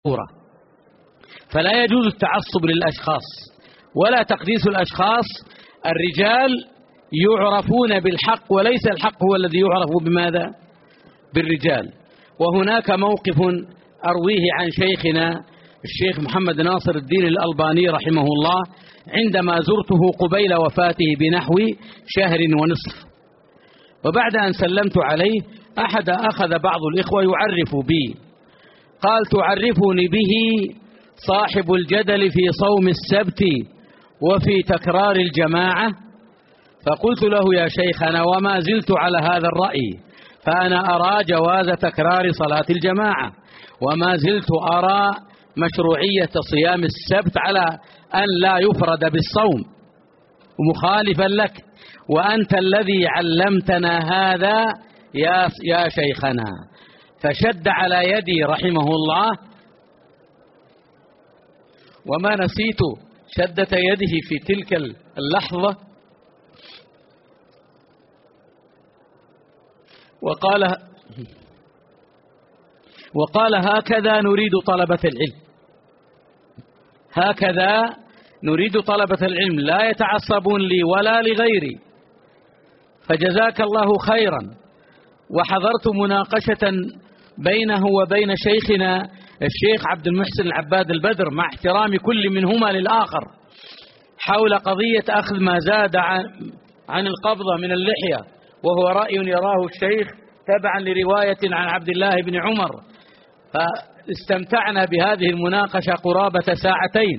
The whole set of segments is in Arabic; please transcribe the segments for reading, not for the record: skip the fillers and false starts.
فلا يجوز التعصب للأشخاص ولا تقديس الأشخاص. الرجال يعرفون بالحق وليس الحق هو الذي يعرف بماذا؟ بالرجال. وهناك موقف أرويه عن شيخنا الشيخ محمد ناصر الدين الألباني رحمه الله عندما زرته قبيل وفاته بنحو شهر ونصف، وبعد أن سلمت عليه أخذ بعض الإخوة يعرف بي، قال: تعرفني به صاحب الجدل في صوم السبت وفي تكرار الجماعة؟ فقلت له: يا شيخنا وما زلت على هذا الرأي، فأنا أرى جواز تكرار صلاة الجماعة، وما زلت أرى مشروعية صيام السبت على أن لا يفرد بالصوم، مخالفا لك، وأنت الذي علمتنا هذا يا شيخنا. فشد على يدي رحمه الله، وما نسيت شدة يده في تلك اللحظة، وقال: هكذا نريد طلبة العلم، هكذا نريد طلبة العلم، لا يتعصبون لي ولا لغيري، فجزاك الله خيرا. وحضرت مناقشة بينه وبين شيخنا الشيخ عبد المحسن العباد البدر مع احترام كل منهما للآخر حول قضية أخذ ما زاد عن القبضة من اللحية، وهو رأي يراه الشيخ تبعا لرواية عن عبد الله بن عمر. فاستمتعنا بهذه المناقشة قرابة ساعتين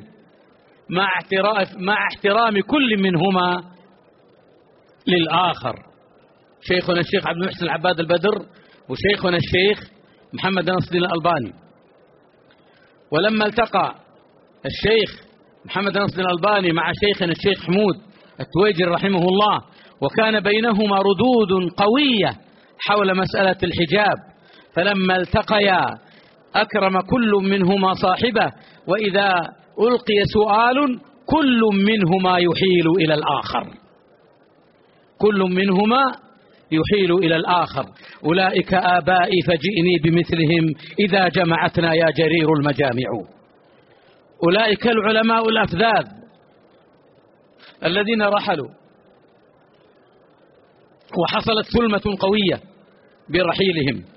مع احترام كل منهما للآخر، شيخنا الشيخ عبد المحسن العباد البدر وشيخنا الشيخ محمد ناصر الدين الألباني. ولما التقى الشيخ محمد ناصر الدين الألباني مع شيخنا الشيخ حمود التويجري رحمه الله، وكان بينهما ردود قوية حول مسألة الحجاب، فلما التقيا أكرم كل منهما صاحبه، وإذا ألقي سؤال كل منهما يحيل إلى الآخر، كل منهما يحيل إلى الآخر. أولئك آبائي فجئني بمثلهم إذا جمعتنا يا جرير المجامع. أولئك العلماء الأفذاذ الذين رحلوا، وحصلت ثلمة قوية برحيلهم.